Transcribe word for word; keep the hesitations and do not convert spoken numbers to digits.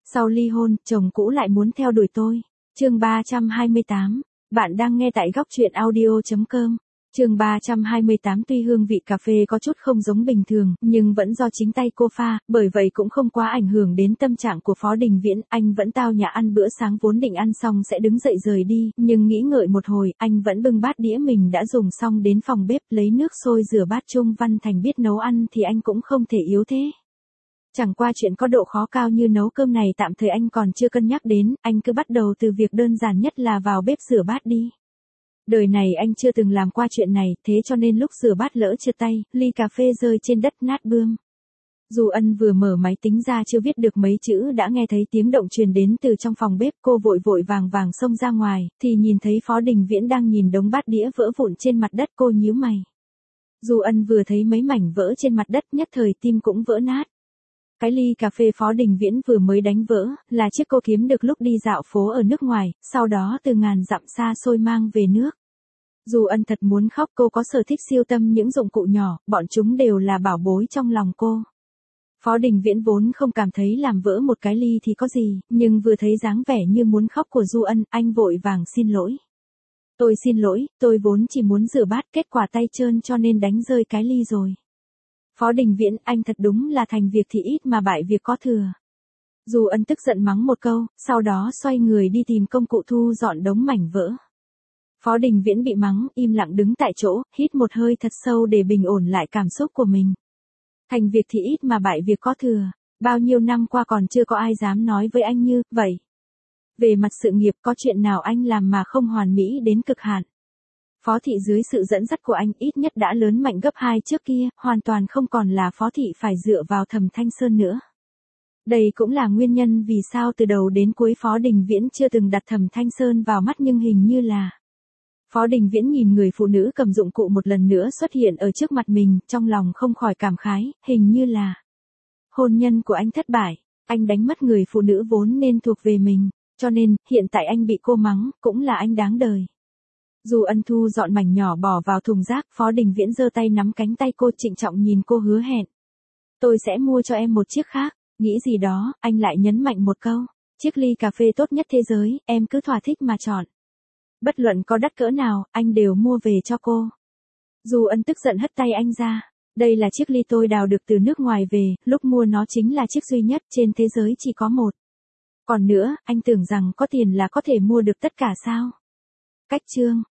Sau ly hôn, chồng cũ lại muốn theo đuổi tôi. Chương ba trăm hai mươi tám. Bạn đang nghe tại góc truyện audio chấm com. Chương ba trăm hai mươi tám. Tuy hương vị cà phê có chút không giống bình thường, nhưng vẫn do chính tay cô pha, bởi vậy cũng không quá ảnh hưởng đến tâm trạng của Phó Đình Viễn. Anh vẫn tao nhã ăn bữa sáng, vốn định ăn xong sẽ đứng dậy rời đi, nhưng nghĩ ngợi một hồi, anh vẫn bưng bát đĩa mình đã dùng xong đến phòng bếp lấy nước sôi rửa bát. Trung Văn Thành biết nấu ăn thì anh cũng không thể yếu thế. Chẳng qua chuyện có độ khó cao như nấu cơm này tạm thời anh còn chưa cân nhắc đến, anh cứ bắt đầu từ việc đơn giản nhất là vào bếp rửa bát đi. Đời này anh chưa từng làm qua chuyện này, thế cho nên lúc rửa bát lỡ trượt tay, ly cà phê rơi trên đất nát bươm. Du Ân vừa mở máy tính ra chưa viết được mấy chữ đã nghe thấy tiếng động truyền đến từ trong phòng bếp, cô vội vội vàng vàng xông ra ngoài, thì nhìn thấy Phó Đình Viễn đang nhìn đống bát đĩa vỡ vụn trên mặt đất. Cô nhíu mày. Du Ân vừa thấy mấy mảnh vỡ trên mặt đất nhất thời tim cũng vỡ nát. Cái ly cà phê Phó Đình Viễn vừa mới đánh vỡ, là chiếc cô kiếm được lúc đi dạo phố ở nước ngoài, sau đó từ ngàn dặm xa xôi mang về nước. Du Ân thật muốn khóc, cô có sở thích siêu tầm những dụng cụ nhỏ, bọn chúng đều là bảo bối trong lòng cô. Phó Đình Viễn vốn không cảm thấy làm vỡ một cái ly thì có gì, nhưng vừa thấy dáng vẻ như muốn khóc của Du Ân, anh vội vàng xin lỗi. Tôi xin lỗi, tôi vốn chỉ muốn rửa bát, kết quả tay trơn cho nên đánh rơi cái ly rồi. Phó Đình Viễn, anh thật đúng là thành việc thì ít mà bại việc có thừa. Du Ân tức giận mắng một câu, sau đó xoay người đi tìm công cụ thu dọn đống mảnh vỡ. Phó Đình Viễn bị mắng, im lặng đứng tại chỗ, hít một hơi thật sâu để bình ổn lại cảm xúc của mình. Thành việc thì ít mà bại việc có thừa, bao nhiêu năm qua còn chưa có ai dám nói với anh như vậy. Về mặt sự nghiệp, có chuyện nào anh làm mà không hoàn mỹ đến cực hạn. Phó thị dưới sự dẫn dắt của anh ít nhất đã lớn mạnh gấp hai trước kia, hoàn toàn không còn là Phó thị phải dựa vào Thẩm Thanh Sơn nữa. Đây cũng là nguyên nhân vì sao từ đầu đến cuối Phó Đình Viễn chưa từng đặt Thẩm Thanh Sơn vào mắt, nhưng hình như là... Phó Đình Viễn nhìn người phụ nữ cầm dụng cụ một lần nữa xuất hiện ở trước mặt mình, trong lòng không khỏi cảm khái, hình như là... Hôn nhân của anh thất bại, anh đánh mất người phụ nữ vốn nên thuộc về mình, cho nên, hiện tại anh bị cô mắng, cũng là anh đáng đời. Du Ân thu dọn mảnh nhỏ bỏ vào thùng rác, Phó Đình Viễn giơ tay nắm cánh tay cô, trịnh trọng nhìn cô hứa hẹn. Tôi sẽ mua cho em một chiếc khác, nghĩ gì đó, anh lại nhấn mạnh một câu. Chiếc ly cà phê tốt nhất thế giới, em cứ thỏa thích mà chọn. Bất luận có đắt cỡ nào, anh đều mua về cho cô. Du Ân tức giận hất tay anh ra. Đây là chiếc ly tôi đào được từ nước ngoài về, lúc mua nó chính là chiếc duy nhất, trên thế giới chỉ có một. Còn nữa, anh tưởng rằng có tiền là có thể mua được tất cả sao? Cách chương.